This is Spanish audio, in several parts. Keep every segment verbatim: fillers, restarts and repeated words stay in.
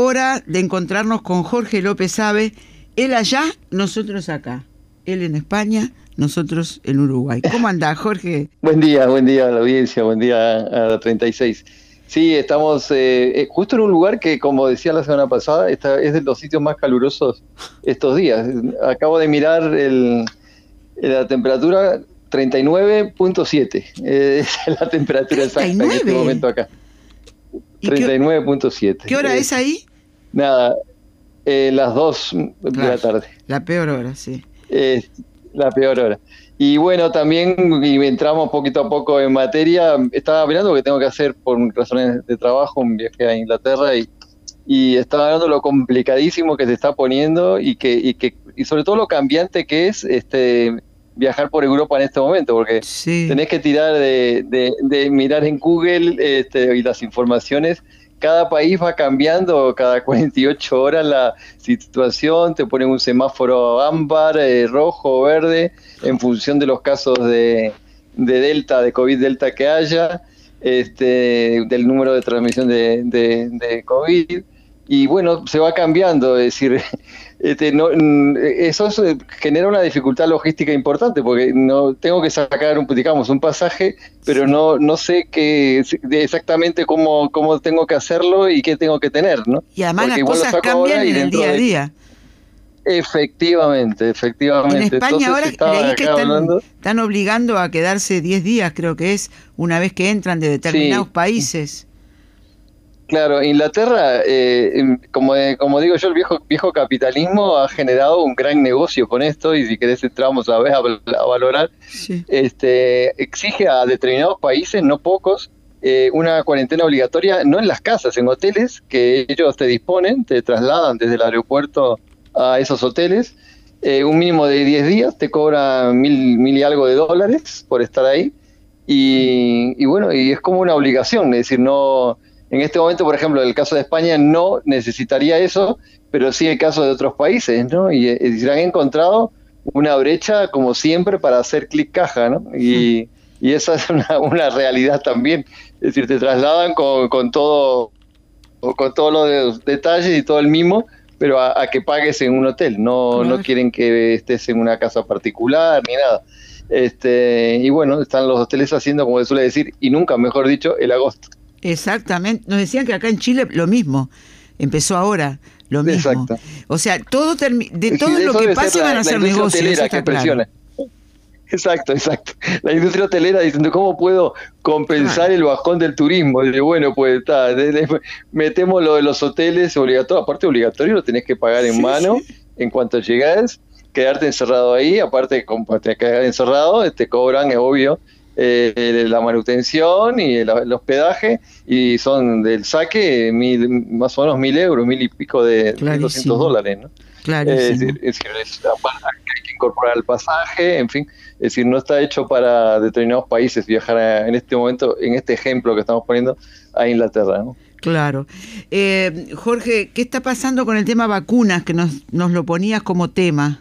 hora de encontrarnos con Jorge López Abe, él allá, nosotros acá, él en España, nosotros en Uruguay. ¿Cómo andás, Jorge? Buen día, buen día a la audiencia, buen día a la treinta y seis. Sí, estamos eh, justo en un lugar que, como decía la semana pasada, está, es de los sitios más calurosos estos días. Acabo de mirar el, la temperatura treinta y nueve punto siete. Eh, esa es la temperatura exacta en este momento acá. treinta y nueve punto siete. ¿Qué hora eh, es ahí? Nada, eh, las dos claro, de la tarde. La peor hora, sí. Eh, la peor hora. Y bueno, también y entramos poquito a poco en materia. Estaba mirando que tengo que hacer por razones de trabajo un viaje a Inglaterra y, y estaba hablando lo complicadísimo que se está poniendo y que y que y sobre todo lo cambiante que es este viajar por Europa en este momento, porque sí. tenés que tirar de, de, de mirar en Google este, y las informaciones. Cada país va cambiando cada cuarenta y ocho horas la situación, te ponen un semáforo ámbar, eh, rojo, verde, en función de los casos de, de Delta, de COVID Delta que haya, este, del número de transmisión de, de, de COVID, y bueno, se va cambiando, es decir, este, no, eso genera una dificultad logística importante, porque no tengo que sacar un, digamos, un pasaje, pero no, no sé qué, exactamente cómo, cómo tengo que hacerlo y qué tengo que tener, ¿no? Y además porque las cosas cambian en el día a día. De... Efectivamente, efectivamente. En España Entonces, ahora leí que están, hablando... están obligando a quedarse diez días, creo que es, una vez que entran de determinados sí. países. Claro, Inglaterra, eh, como, como digo yo, el viejo viejo capitalismo ha generado un gran negocio con esto, y si querés entramos a ver a, a valorar, sí. este, exige a determinados países, no pocos, eh, una cuarentena obligatoria, no en las casas, en hoteles que ellos te disponen, te trasladan desde el aeropuerto a esos hoteles, eh, un mínimo de diez días, te cobran mil, mil y algo de dólares por estar ahí, y, y bueno, y es como una obligación, es decir, no... En este momento, por ejemplo, en el caso de España no necesitaría eso, pero sí el caso de otros países, ¿no? Y, y se han encontrado una brecha, como siempre, para hacer clic caja, ¿no? Y, y esa es una, una realidad también. Es decir, te trasladan con, con todo, con todos los detalles y todo el mimo, pero a, a que pagues en un hotel. No, claro. no quieren que estés en una casa particular ni nada. Este, y bueno, están los hoteles haciendo, como se suele decir, y nunca, mejor dicho, el agosto. Exactamente, nos decían que acá en Chile lo mismo, empezó ahora lo mismo. Exacto. O sea, todo termi- de todo sí, lo que pase la, van a hacer negocios, eso está claro. Exacto, exacto. La industria hotelera diciendo, ¿cómo puedo compensar ah. el bajón del turismo? Y bueno, pues está, metemos lo de los hoteles obligatorio, aparte obligatorio, lo tenés que pagar en sí, mano sí. en cuanto llegás, quedarte encerrado ahí, aparte de te quedar encerrado, te cobran, es obvio, Eh, la manutención y el, el hospedaje, y son del saque mil, más o menos mil euros, mil y pico de doscientos dólares, ¿no? Clarísimo. Eh, es decir, es decir es, hay que incorporar el pasaje, en fin, es decir, no está hecho para determinados países viajar a, en este momento, en este ejemplo que estamos poniendo, a Inglaterra, ¿no? Claro. Eh, Jorge, ¿qué está pasando con el tema vacunas, que nos, nos lo ponías como tema?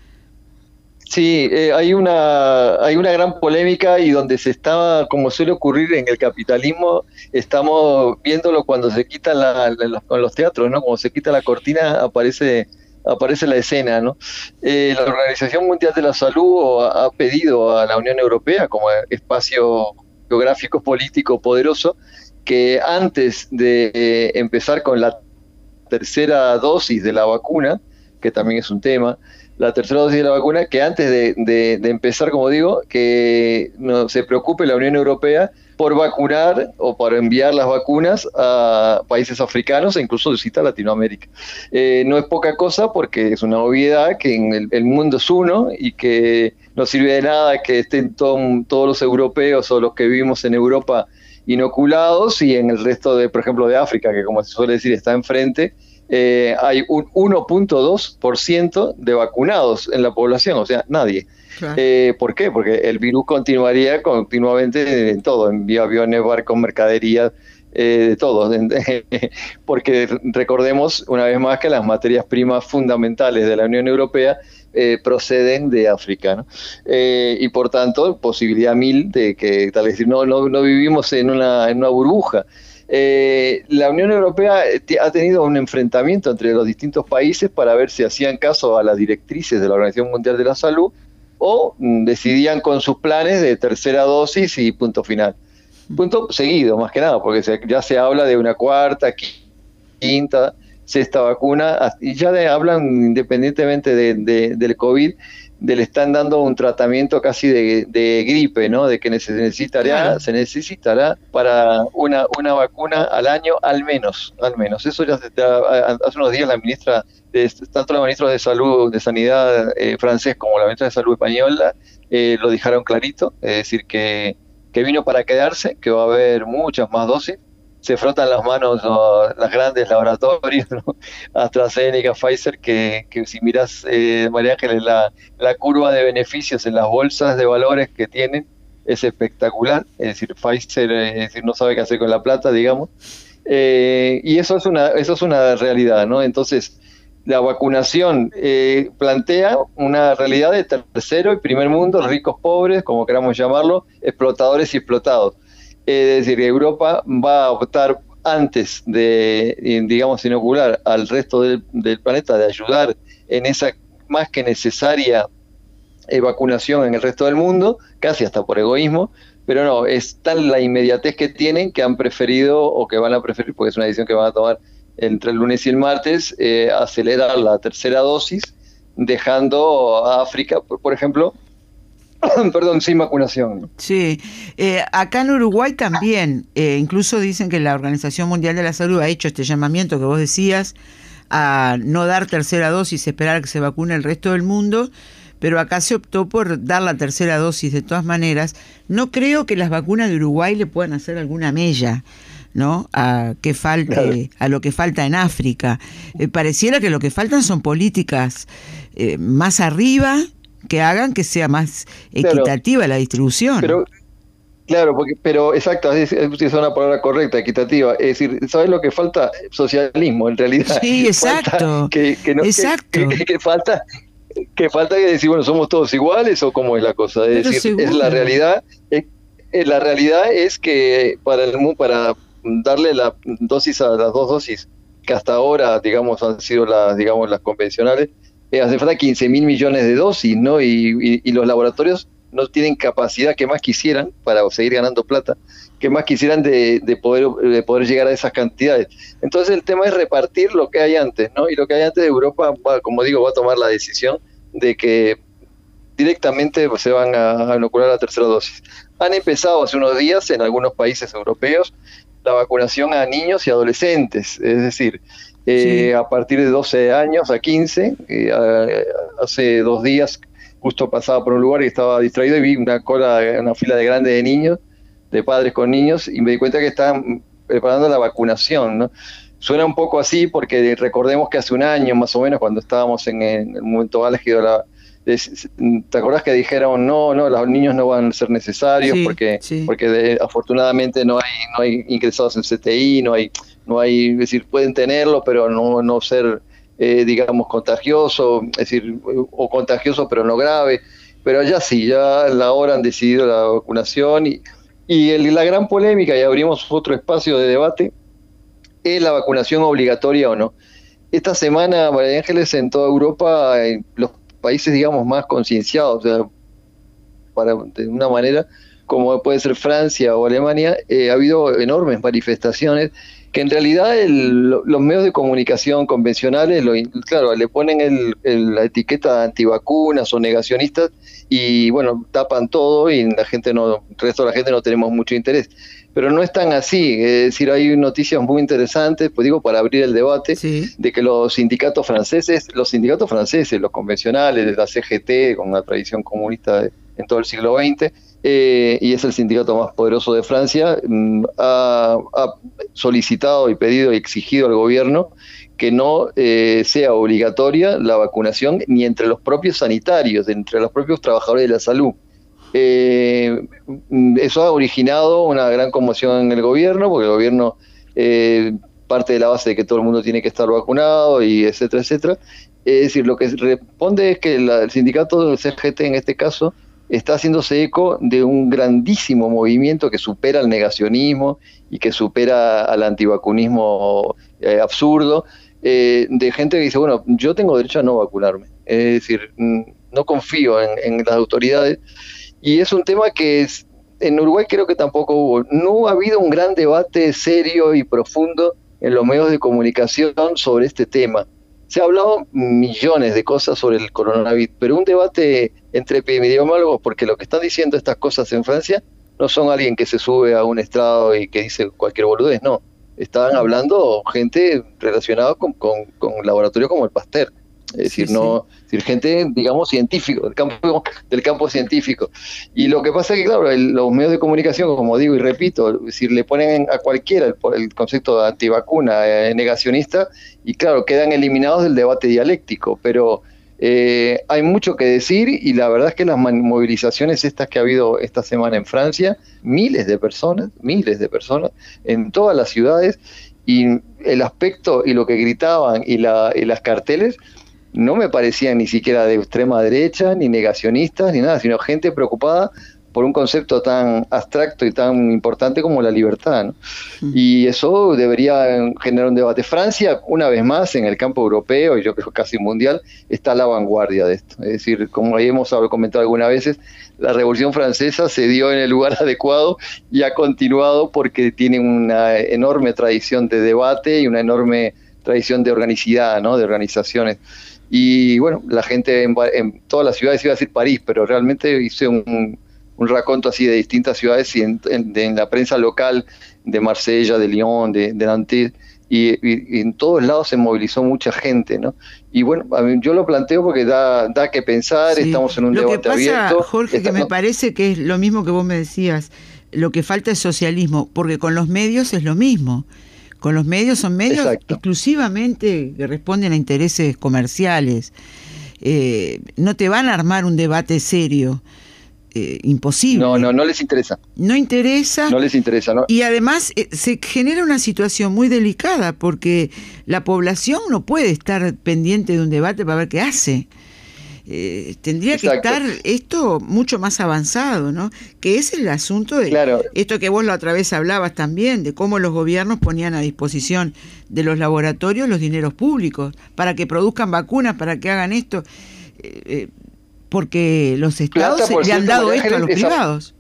Sí, eh, hay una hay una gran polémica, y donde se está, como suele ocurrir en el capitalismo, estamos viéndolo cuando se quita la, la, los, los teatros, ¿no? Cuando se quita la cortina aparece aparece la escena, ¿no? Eh, la Organización Mundial de la Salud ha, ha pedido a la Unión Europea, como espacio geográfico político poderoso, que antes de eh, empezar con la tercera dosis de la vacuna, que también es un tema, la tercera dosis de la vacuna, que antes de, de, de empezar, como digo, que no se preocupe la Unión Europea por vacunar o por enviar las vacunas a países africanos e incluso visita Latinoamérica. Eh, no es poca cosa, porque es una obviedad que en el, el mundo es uno, y que no sirve de nada que estén todo, todos los europeos o los que vivimos en Europa inoculados, y en el resto de, por ejemplo, de África, que como se suele decir está enfrente, Eh, hay un uno punto dos por ciento de vacunados en la población, o sea, nadie. Claro. Eh, ¿Por qué? Porque el virus continuaría continuamente en todo, en aviones, barcos, mercaderías, eh, de todo. Porque recordemos una vez más que las materias primas fundamentales de la Unión Europea eh, proceden de África, ¿no? Eh, y por tanto, posibilidad mil de que, tal vez, no, no, no vivimos en una, en una burbuja. Eh, la Unión Europea ha tenido un enfrentamiento entre los distintos países para ver si hacían caso a las directrices de la Organización Mundial de la Salud o mm, decidían con sus planes de tercera dosis y punto final. Punto seguido, más que nada, porque se, ya se habla de una cuarta, quinta, sexta vacuna, y ya de, hablan independientemente de, de, del COVID, de le están dando un tratamiento casi de, de gripe, ¿no? De que se necesitará, claro. se necesitará para una, una vacuna al año, al menos, al menos. Eso ya, ya hace unos días la ministra, de, tanto la ministra de Salud, de Sanidad eh, francés como la ministra de Salud española, eh, lo dijeron clarito, es decir, que, que vino para quedarse, que va a haber muchas más dosis. Se frotan las manos los las grandes laboratorios, ¿no? AstraZeneca, Pfizer, que, que si mirás, eh, María Ángeles, la, la curva de beneficios en las bolsas de valores que tienen es espectacular. Es decir, Pfizer es decir, no sabe qué hacer con la plata, digamos. Eh, y eso es una eso es una realidad, ¿no? Entonces, la vacunación eh, plantea una realidad de tercero y primer mundo, ricos, pobres, como queramos llamarlo, explotadores y explotados. Es decir, Europa va a optar antes de, digamos, inocular al resto del, del planeta, de ayudar en esa más que necesaria eh, vacunación en el resto del mundo, casi hasta por egoísmo, pero no, es tal la inmediatez que tienen que han preferido, o que van a preferir, porque es una decisión que van a tomar entre el lunes y el martes, eh, acelerar la tercera dosis, dejando a África, por, por ejemplo, perdón, sin vacunación. Sí, eh, acá en Uruguay también, eh, incluso dicen que la Organización Mundial de la Salud ha hecho este llamamiento que vos decías, a no dar tercera dosis, esperar a que se vacune el resto del mundo, pero acá se optó por dar la tercera dosis de todas maneras. No creo que las vacunas de Uruguay le puedan hacer alguna mella, ¿no? A que falte, claro. a lo que falta en África. Eh, pareciera que lo que faltan son políticas eh, más arriba, que hagan que sea más equitativa, claro, la distribución. Pero, claro, porque, pero exacto, es, es una palabra correcta, equitativa. Es decir, ¿sabes lo que falta? Socialismo, en realidad. Sí, exacto. Que, que, no, exacto. Que, que, que falta que falta que decir, bueno, ¿somos todos iguales o cómo es la cosa? Es pero decir, seguro. es la realidad. Es, es la realidad es que para el para darle la dosis a las dos dosis que hasta ahora, digamos, han sido las, digamos, las convencionales, Eh, hace falta quince mil millones de dosis, ¿no? Y, y, y los laboratorios no tienen capacidad que más quisieran, para seguir ganando plata, que más quisieran de, de, poder, de poder llegar a esas cantidades. Entonces el tema es repartir lo que hay antes, ¿no? Y lo que hay antes de Europa, va, como digo, va a tomar la decisión de que directamente pues, se van a, a inocular la tercera dosis. Han empezado hace unos días en algunos países europeos la vacunación a niños y adolescentes, es decir, Eh, sí. a partir de doce años a quince, eh, a, hace dos días justo pasaba por un lugar y estaba distraído y vi una cola, una fila de grande de niños, de padres con niños, y me di cuenta que estaban preparando la vacunación, ¿no? Suena un poco así porque recordemos que hace un año más o menos, cuando estábamos en el momento álgido de la... ¿Te acordás que dijeron no, no, los niños no van a ser necesarios sí, porque sí. porque de, afortunadamente no hay no hay ingresados en C T I, no hay no hay, es decir, pueden tenerlo pero no no ser eh, digamos contagioso, es decir, o contagioso pero no grave, pero ya sí, ya la hora han decidido la vacunación y y el, la gran polémica, y abrimos otro espacio de debate, es la vacunación obligatoria o no. Esta semana, María Ángeles, en toda Europa, en los países, digamos, más concienciados, o sea, para, de una manera, como puede ser Francia o Alemania, eh, ha habido enormes manifestaciones que en realidad el, los medios de comunicación convencionales, lo, claro, le ponen el, el, la etiqueta de antivacunas o negacionistas y, bueno, tapan todo y la gente no, el resto de la gente no tenemos mucho interés. Pero no es tan así, es decir, hay noticias muy interesantes, pues digo, para abrir el debate, sí. de que los sindicatos franceses, los sindicatos franceses, los convencionales, de la C G T, con una tradición comunista de, en todo el siglo veinte, eh, y es el sindicato más poderoso de Francia, mm, ha, ha solicitado y pedido y exigido al gobierno que no eh, sea obligatoria la vacunación ni entre los propios sanitarios, entre los propios trabajadores de la salud. Eh, eso ha originado una gran conmoción en el gobierno, porque el gobierno eh, parte de la base de que todo el mundo tiene que estar vacunado, y etcétera, etcétera. Es decir, lo que responde es que la, el sindicato del C G T en este caso está haciéndose eco de un grandísimo movimiento que supera el negacionismo y que supera al antivacunismo eh, absurdo, eh, de gente que dice, bueno, yo tengo derecho a no vacunarme. Es decir, no confío en, en las autoridades. Y es un tema que es, en Uruguay creo que tampoco hubo. No ha habido un gran debate serio y profundo en los medios de comunicación sobre este tema. Se ha hablado millones de cosas sobre el coronavirus, pero un debate entre epidemiólogos, porque lo que están diciendo estas cosas en Francia no son alguien que se sube a un estrado y que dice cualquier boludez, no. Estaban hablando gente relacionada con, con, con laboratorios como el Pasteur. Es decir, sí, no, sí. Es decir, gente, digamos, científico, del campo, del campo científico. Y lo que pasa es que, claro, el, los medios de comunicación, como digo y repito, es decir, le ponen a cualquiera el, el concepto de antivacuna, eh, negacionista, y claro, quedan eliminados del debate dialéctico. Pero eh, hay mucho que decir, y la verdad es que las movilizaciones estas que ha habido esta semana en Francia, miles de personas, miles de personas, en todas las ciudades, y el aspecto y lo que gritaban y, la, y las carteles, no me parecían ni siquiera de extrema derecha, ni negacionistas, ni nada, sino gente preocupada por un concepto tan abstracto y tan importante como la libertad, ¿no? Mm. Y eso debería generar un debate. Francia, una vez más, en el campo europeo, y yo creo casi mundial, está a la vanguardia de esto. Es decir, como ahí hemos comentado algunas veces, la Revolución Francesa se dio en el lugar adecuado y ha continuado porque tiene una enorme tradición de debate y una enorme tradición de organicidad, ¿no? De organizaciones. Y bueno, la gente en, en todas las ciudades, iba a decir París, pero realmente hice un, un raconto así de distintas ciudades y en, en, en la prensa local de Marsella, de Lyon, de, de Nantes, y, y, y en todos lados se movilizó mucha gente, ¿no? Y bueno, a mí, yo lo planteo porque da, da que pensar, sí. Estamos en un lo debate que pasa, abierto. Jorge, Esta, que me no, parece que es lo mismo que vos me decías, lo que falta es socialismo, porque con los medios es lo mismo. Con los medios son medios Exacto. exclusivamente que responden a intereses comerciales. Eh, no te van a armar un debate serio. Eh, imposible. No, no, no les interesa. No interesa. No les interesa, ¿no? Y además eh, se genera una situación muy delicada porque la población no puede estar pendiente de un debate para ver qué hace. Eh, tendría Exacto. que estar esto mucho más avanzado, ¿no? Que es el asunto de claro. esto que vos la otra vez hablabas también, de cómo los gobiernos ponían a disposición de los laboratorios los dineros públicos para que produzcan vacunas, para que hagan esto, eh, eh, porque los estados plata, le cierto, han dado esto a los esa, privados.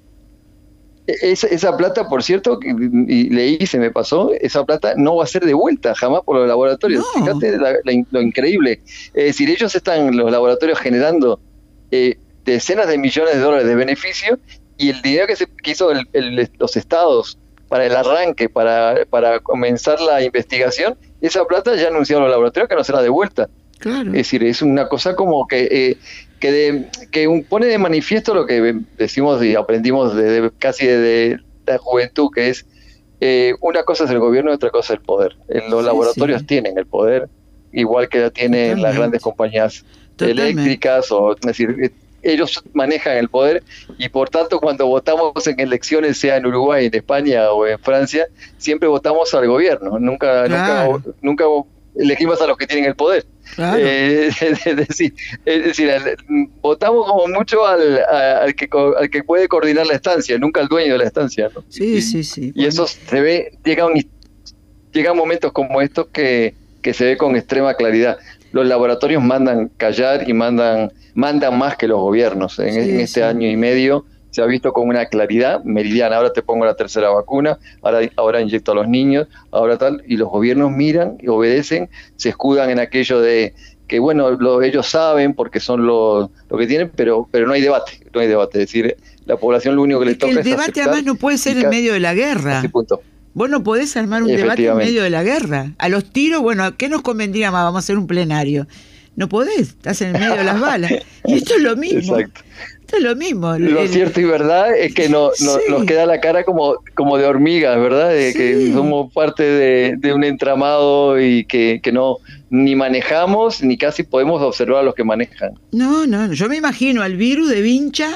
Esa, esa plata, por cierto, y leí, se me pasó, esa plata no va a ser devuelta jamás por los laboratorios. No. Fíjate la, la, lo increíble. Es decir, ellos están, los laboratorios, generando eh, decenas de millones de dólares de beneficio y el dinero que, se, que hizo el, el, los estados para el arranque, para, para comenzar la investigación, esa plata ya anunciaron los laboratorios que no será devuelta. Claro. Es decir, es una cosa como que... Eh, que, de, que un, pone de manifiesto lo que decimos y aprendimos de, de, casi desde la juventud, que es eh, una cosa es el gobierno y otra cosa es el poder. En los sí, laboratorios sí. tienen el poder, igual que la tienen Totalmente. las grandes compañías Totalmente. eléctricas, o es decir, ellos manejan el poder y por tanto cuando votamos en elecciones, sea en Uruguay, en España o en Francia, siempre votamos al gobierno, nunca, claro. nunca, nunca elegimos a los que tienen el poder. Claro. Eh, es decir, es decir al, votamos como mucho al, al, que, al que puede coordinar la estancia, nunca al dueño de la estancia, ¿no? Sí, y, sí, sí. Y bueno. eso se ve, llegan llega momentos como estos que, que se ve con extrema claridad. Los laboratorios mandan callar y mandan, mandan más que los gobiernos. En, sí, en este sí. año y medio se ha visto con una claridad meridiana. Ahora te pongo la tercera vacuna, ahora, ahora inyecto a los niños, ahora tal, y los gobiernos miran y obedecen, se escudan en aquello de que, bueno, lo, ellos saben porque son lo, lo que tienen, pero pero no hay debate, no hay debate. Es decir, la población lo único que es le toca que el es debate además no puede ser en medio de la guerra. Punto. Vos no podés armar un debate en medio de la guerra. A los tiros, bueno, ¿qué nos convendría más? Vamos a hacer un plenario. No podés, estás en el medio de las balas. Y esto es lo mismo. Exacto. Esto es lo mismo. Lo el... cierto y verdad es que no, no, sí. nos queda la cara como, como de hormigas, ¿verdad? De sí. que somos parte de, de un entramado y que, que no ni manejamos ni casi podemos observar a los que manejan. No, no, yo me imagino al virus de Vincha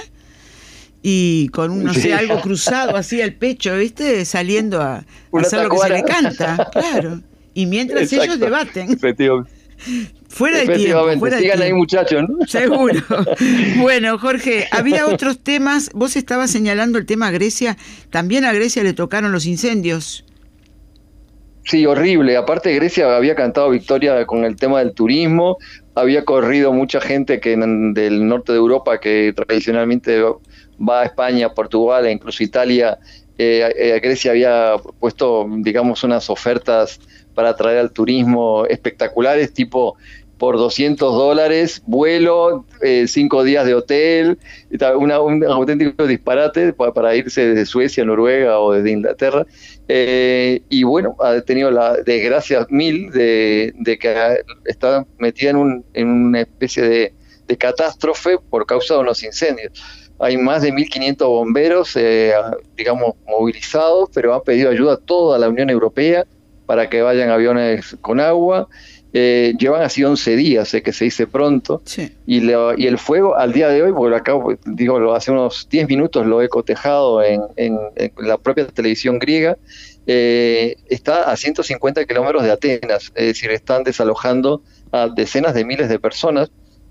y con un, no sé, sí. algo cruzado así al pecho, ¿viste? Saliendo a, a hacer lo que se le canta, claro. Y mientras Exacto. ellos debaten. Fuera de tiempo, fuera de sigan tiempo. ahí, muchachos, ¿no? Seguro. Bueno, Jorge, había otros temas. Vos estabas señalando el tema Grecia. También a Grecia le tocaron los incendios. Sí, horrible. Aparte, Grecia había cantado victoria con el tema del turismo. Había corrido mucha gente que del norte de Europa que tradicionalmente va a España, Portugal e incluso Italia. Eh, eh, Grecia había puesto, digamos, unas ofertas para atraer al turismo espectaculares, tipo por doscientos dólares, vuelo, eh, cinco días de hotel, una, un auténtico disparate para, para irse desde Suecia, Noruega o desde Inglaterra. Eh, y bueno, ha tenido la desgracia mil de, de que está metida en, un, en una especie de, de catástrofe por causa de unos incendios. Hay más de mil quinientos bomberos, eh, digamos, movilizados, pero han pedido ayuda a toda la Unión Europea para que vayan aviones con agua. Eh, llevan así once días, sé eh, que se dice pronto, sí. y, le, y el fuego al día de hoy, porque acabo, digo, hace unos diez minutos lo he cotejado en, en, en la propia televisión griega, eh, está a ciento cincuenta kilómetros de Atenas, es decir, están desalojando a decenas de miles de personas.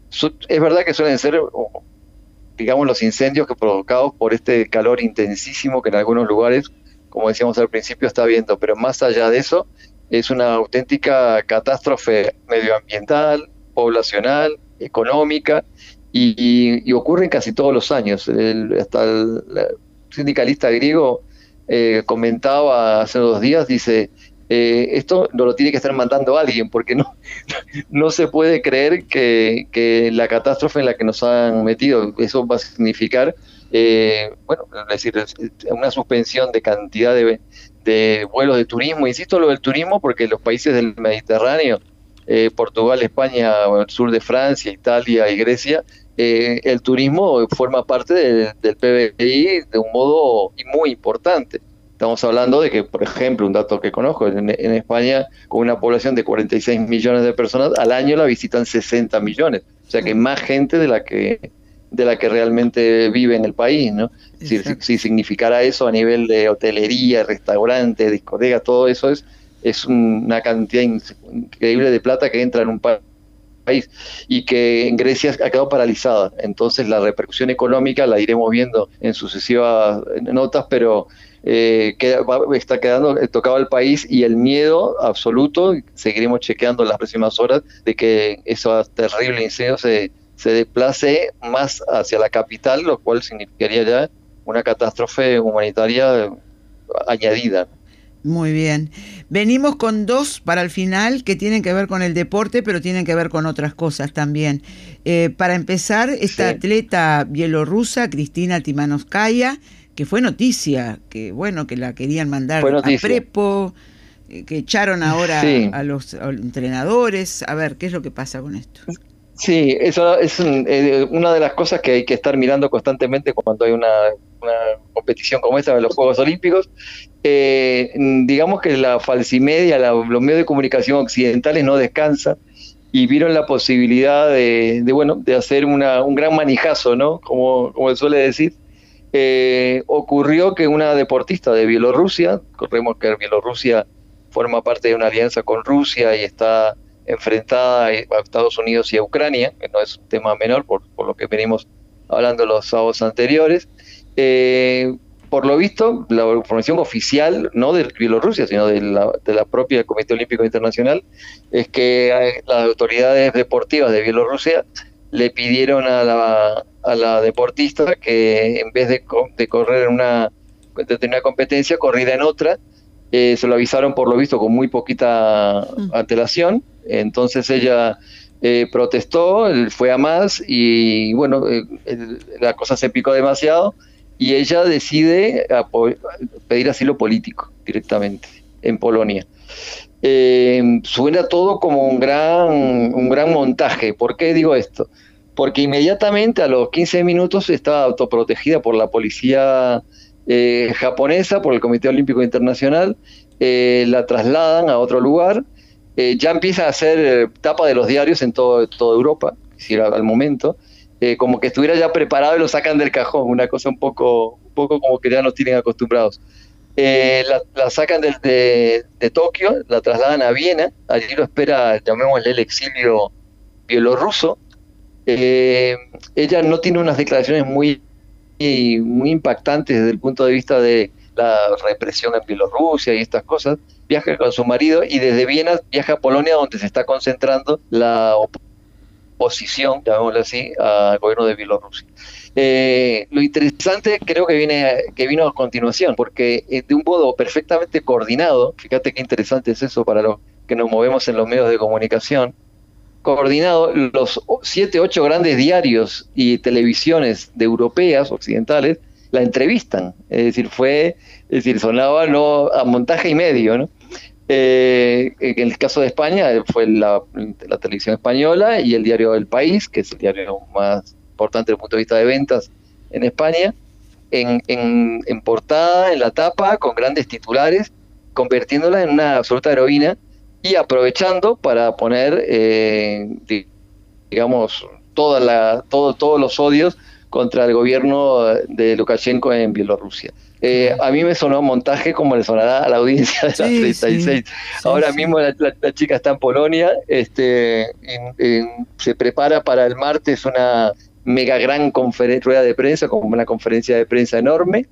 Es verdad que suelen ser, digamos, los incendios que provocados por este calor intensísimo que en algunos lugares, como decíamos al principio, está habiendo, pero más allá de eso, es una auténtica catástrofe medioambiental, poblacional, económica, y, y, y ocurre casi todos los años. El, hasta el, el sindicalista griego eh, comentaba hace dos días, dice, eh, esto no lo tiene que estar mandando alguien, porque no, no se puede creer que, que la catástrofe en la que nos han metido, eso va a significar, eh, bueno, es decir, una suspensión de cantidad de... de vuelos de turismo. Insisto lo del turismo porque los países del Mediterráneo, eh, Portugal, España, el sur de Francia, Italia y Grecia, eh, el turismo forma parte del, del P B I de un modo muy importante. Estamos hablando de que, por ejemplo, un dato que conozco, en, en España, con una población de cuarenta y seis millones de personas, al año la visitan sesenta millones. O sea que más gente de la que de la que realmente vive en el país, ¿no? Si, si significara eso a nivel de hotelería, restaurante, discoteca, todo eso es, es una cantidad increíble de plata que entra en un país y que en Grecia ha quedado paralizada. Entonces la repercusión económica la iremos viendo en sucesivas notas, pero eh, queda, está quedando tocado el país y el miedo absoluto, seguiremos chequeando las próximas horas, de que esos terribles incendios se se desplace más hacia la capital, lo cual significaría ya una catástrofe humanitaria añadida. Muy bien. Venimos con dos para el final que tienen que ver con el deporte, pero tienen que ver con otras cosas también. Eh, para empezar, esta sí. atleta bielorrusa, Cristina Timanovskaya, que fue noticia, que bueno, que la querían mandar a prepo, que echaron ahora sí. a, los, a los entrenadores. A ver, ¿qué es lo que pasa con esto? Sí, eso es un, eh, una de las cosas que hay que estar mirando constantemente cuando hay una, una competición como esta de los Juegos Olímpicos. Eh, digamos que la falsimedia, la, los medios de comunicación occidentales no descansan y vieron la posibilidad de, de bueno, de hacer una, un gran manijazo, ¿no? Como, como se suele decir. Eh, ocurrió que una deportista de Bielorrusia, recordemos que Bielorrusia forma parte de una alianza con Rusia y está enfrentada a Estados Unidos y a Ucrania, que no es un tema menor por, por lo que venimos hablando los sábados anteriores. Eh, por lo visto, la información oficial, no de Bielorrusia, sino de la, de la propia Comité Olímpico Internacional, es que las autoridades deportivas de Bielorrusia le pidieron a la, a la deportista que en vez de, de correr en una determinada competencia, corriera en otra. Eh, se lo avisaron por lo visto con muy poquita antelación, entonces ella eh, protestó, fue a más y bueno, eh, el, la cosa se picó demasiado y ella decide pedir asilo político directamente en Polonia. Eh, suena todo como un gran, un gran montaje. ¿Por qué digo esto? Porque inmediatamente a los quince minutos estaba autoprotegida por la policía Eh, japonesa, por el Comité Olímpico Internacional, eh, la trasladan a otro lugar, eh, ya empieza a hacer eh, tapa de los diarios en todo, toda Europa, si era al momento, eh, como que estuviera ya preparado y lo sacan del cajón, una cosa un poco, un poco como que ya nos tienen acostumbrados. Eh, la, la sacan de, de, de Tokio, la trasladan a Viena, allí lo espera, llamémosle el exilio bielorruso. Eh, ella no tiene unas declaraciones muy, muy impactantes desde el punto de vista de la represión en Bielorrusia y estas cosas. Viaja con su marido y desde Viena viaja a Polonia, donde se está concentrando la oposición, llamémoslo así, al gobierno de Bielorrusia. Eh, lo interesante creo que viene que vino a continuación, porque eh, de un modo perfectamente coordinado, fíjate qué interesante es eso para los que nos movemos en los medios de comunicación, coordinado, los siete, ocho grandes diarios y televisiones de europeas, occidentales, la entrevistan. Es decir, fue, es decir, sonaba no a montaje y medio, ¿no? Eh, en el caso de España fue la, la televisión española y el diario El País, que es el diario más importante desde el punto de vista de ventas en España, en, en, en portada, en la tapa, con grandes titulares, convirtiéndola en una absoluta heroína y aprovechando para poner, eh, digamos, toda la, todo, todos los odios contra el gobierno de Lukashenko en Bielorrusia. Eh, a mí me sonó montaje como le sonará a la audiencia de las sí, treinta y seis. Sí, Ahora sí, mismo la, la, la chica está en Polonia, este, en, en, se prepara para el martes una mega gran rueda de prensa, como una conferencia de prensa enorme,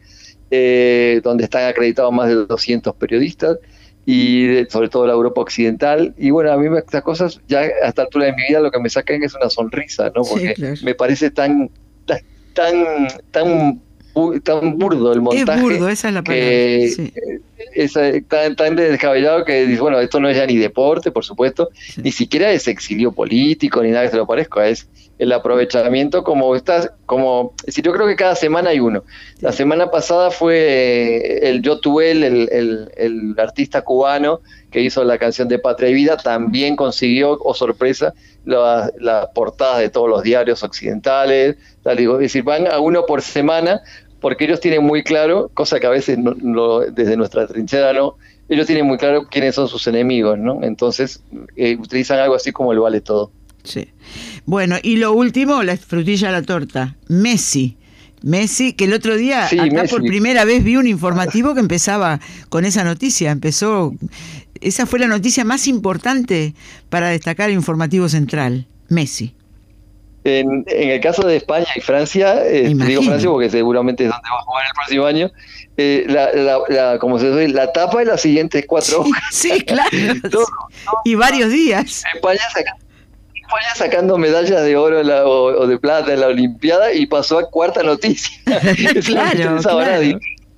eh, donde están acreditados más de doscientos periodistas, y de, sobre todo la Europa occidental. Y bueno, a mí estas cosas, ya a esta altura de mi vida, lo que me sacan es una sonrisa, ¿no? Porque sí, claro, me parece tan, tan, tan, tan tan burdo el montaje, es burdo, esa es la palabra, que sí. es tan, tan descabellado que dice, bueno, esto no es ya ni deporte, por supuesto, sí. Ni siquiera es exilio político, ni nada que se lo parezca, es el aprovechamiento como estás, como, es decir, yo creo que cada semana hay uno. Sí. La semana pasada fue el Yotuel, el, el, el artista cubano que hizo la canción de Patria y Vida, también consiguió, oh sorpresa, las la portadas de todos los diarios occidentales, tal, digo, es decir, van a uno por semana, porque ellos tienen muy claro, cosa que a veces no, no, desde nuestra trinchera no, ellos tienen muy claro quiénes son sus enemigos, ¿no? Entonces eh, utilizan algo así como el vale todo. Sí. Bueno, y lo último, la frutilla a la torta, Messi. Messi, que el otro día, sí, acá Messi. Por primera vez vi un informativo que empezaba con esa noticia, empezó, esa fue la noticia más importante para destacar el informativo central, Messi. En, en el caso de España y Francia, eh, digo Francia porque seguramente es donde va a jugar el próximo año, eh, la, la, la, como se dice, la tapa de las siguientes cuatro hojas. Sí, sí, claro. todo, todo, y varios días. España, saca, España sacando medallas de oro la, o, o de plata en la Olimpiada y pasó a cuarta noticia. Claro, claro.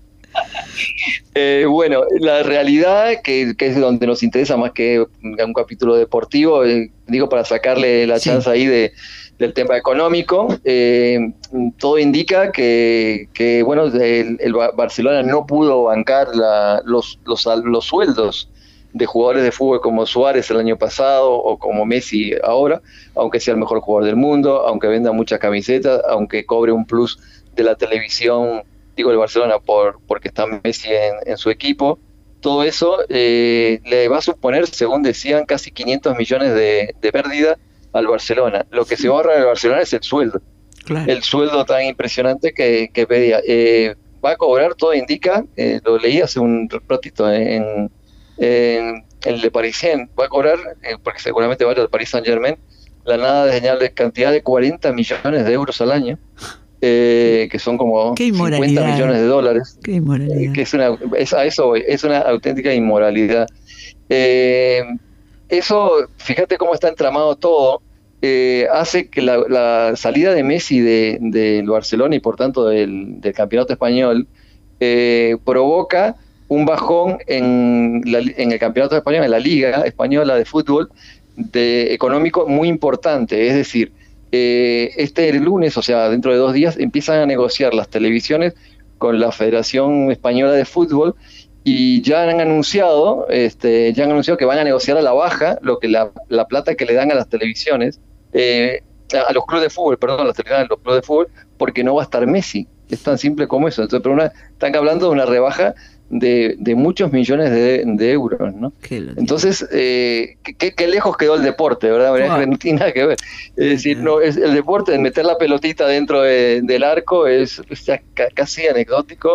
Eh, bueno, la realidad, que, que es donde nos interesa más que un capítulo deportivo, eh, digo para sacarle la sí. chance ahí de del tema económico, eh, todo indica que, que bueno, el, el Barcelona no pudo bancar la, los, los, los sueldos de jugadores de fútbol como Suárez el año pasado o como Messi ahora, aunque sea el mejor jugador del mundo, aunque venda muchas camisetas, aunque cobre un plus de la televisión, digo el Barcelona por porque está Messi en, en su equipo. Todo eso eh, le va a suponer, según decían, casi quinientos millones de, de pérdida al Barcelona. Lo que se ahorra en el Barcelona es el sueldo. Claro. El sueldo tan impresionante que, que pedía. Eh, va a cobrar, todo indica, eh, lo leí hace un ratito en, en, en Le Parisien, va a cobrar, eh, porque seguramente va a ir al Paris Saint-Germain, la nada de señal de cantidad de cuarenta millones de euros al año, eh, que son como cincuenta millones de dólares. Qué inmoralidad. Eh, que es una, es, a eso es una auténtica inmoralidad. Eh, Eso, fíjate cómo está entramado todo, eh, hace que la, la salida de Messi del de, de Barcelona y por tanto del, del campeonato español eh, provoca un bajón en, la, en el campeonato español, en la Liga Española de Fútbol, de, económico muy importante. Es decir, eh, este lunes, o sea, dentro de dos días, empiezan a negociar las televisiones con la Federación Española de Fútbol. Y ya han anunciado, este, ya han anunciado que van a negociar a la baja lo que la, la plata que le dan a las televisiones, eh, a los clubes de fútbol, perdón, a las televisiones, a los clubes de fútbol, porque no va a estar Messi. Es tan simple como eso. Entonces, pero una, están hablando de una rebaja de, de muchos millones de, de euros, ¿no? Entonces, eh, ¿qué, qué lejos quedó el deporte, ¿verdad? Wow. No tiene nada que ver. Es decir, no, es el deporte, meter la pelotita dentro de, del arco es, es casi anecdótico.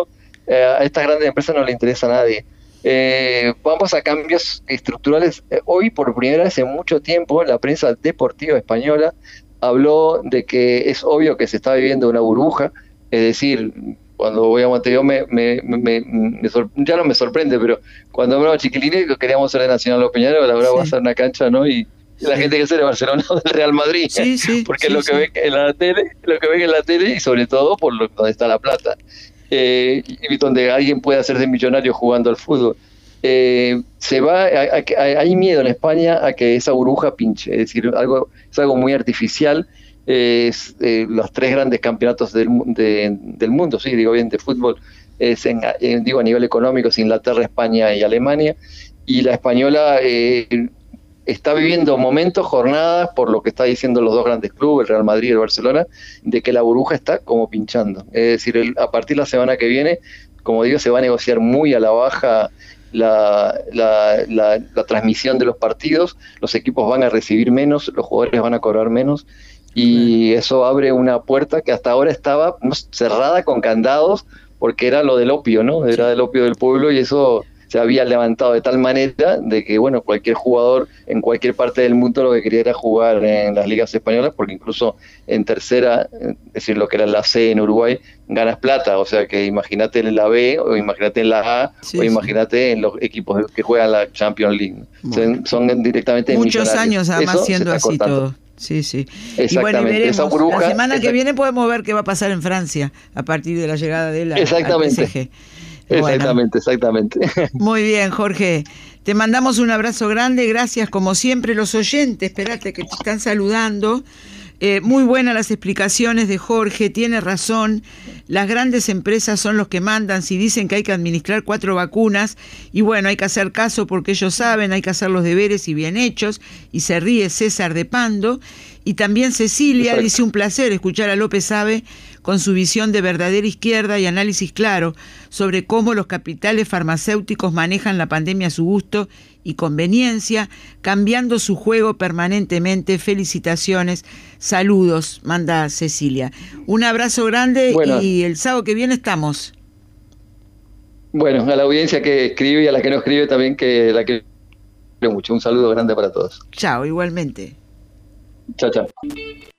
eh, a estas grandes empresas no le interesa a nadie. Eh, vamos a cambios estructurales. Eh, hoy, por primera vez en mucho tiempo, la prensa deportiva española habló de que es obvio que se está viviendo una burbuja, es decir, cuando voy a Montevideo me, me, me, me sor- ya no me sorprende, pero cuando hablaba Chiquilini queríamos ser de Nacional o Peñarol, ahora Sí. va a ser una cancha, ¿no? Y y la Sí. gente que ser de Barcelona o del Real Madrid, Sí, sí, porque sí, lo que sí. ve en la tele, lo que ven en la tele y sobre todo por lo, donde está la plata, eh, y donde alguien puede hacerse millonario jugando al fútbol. Eh, se va, a- a- a- hay miedo en España a que esa burbuja pinche, es decir, algo, es algo muy artificial. Es, eh, los tres grandes campeonatos del, mu- de- del mundo, sí, digo bien, de fútbol, es en, en- digo a nivel económico, es Inglaterra, España y Alemania, y la española eh, está viviendo momentos, jornadas, por lo que está diciendo los dos grandes clubes, el Real Madrid y el Barcelona, de que la burbuja está como pinchando. Es decir, el, a partir de la semana que viene, como digo, se va a negociar muy a la baja la, la, la, la transmisión de los partidos, los equipos van a recibir menos, los jugadores van a cobrar menos, y eso abre una puerta que hasta ahora estaba cerrada con candados, porque era lo del opio, ¿no? Era Sí. del opio del pueblo, y eso se había levantado de tal manera de que, bueno, cualquier jugador en cualquier parte del mundo lo que quería era jugar en las ligas españolas, porque incluso en tercera, es decir, lo que era la C en Uruguay, ganas plata, o sea que imagínate en la B, o imagínate en la A, Sí, o sí. imagínate en los equipos que juegan la Champions League. Bueno. Son, son directamente Muchos millonarios. años además Eso se siendo está así cortando. todo. Sí, sí. Y bueno, y Exactamente, esa veremos. La burbuja, semana que esa- viene podemos ver qué va a pasar en Francia a partir de la llegada de él a- al Exactamente. P S G. Bueno, Exactamente, exactamente. muy bien, Jorge. Te mandamos un abrazo grande. Gracias, como siempre, los oyentes. Espérate, que te están saludando. Eh, muy buenas las explicaciones de Jorge, tiene razón, las grandes empresas son los que mandan, si dicen que hay que administrar cuatro vacunas, y bueno, hay que hacer caso porque ellos saben, hay que hacer los deberes y bien hechos, y se ríe César de Pando, y también Cecilia. Exacto. Dice, un placer escuchar a López Sabe con su visión de verdadera izquierda y análisis claro sobre cómo los capitales farmacéuticos manejan la pandemia a su gusto y conveniencia, cambiando su juego permanentemente. Felicitaciones, saludos, manda Cecilia. Un abrazo grande, bueno, y el sábado que viene estamos. Bueno, a la audiencia que escribe y a la que no escribe también, que la quiero mucho. Un saludo grande para todos. Chao, igualmente. Chao, chao.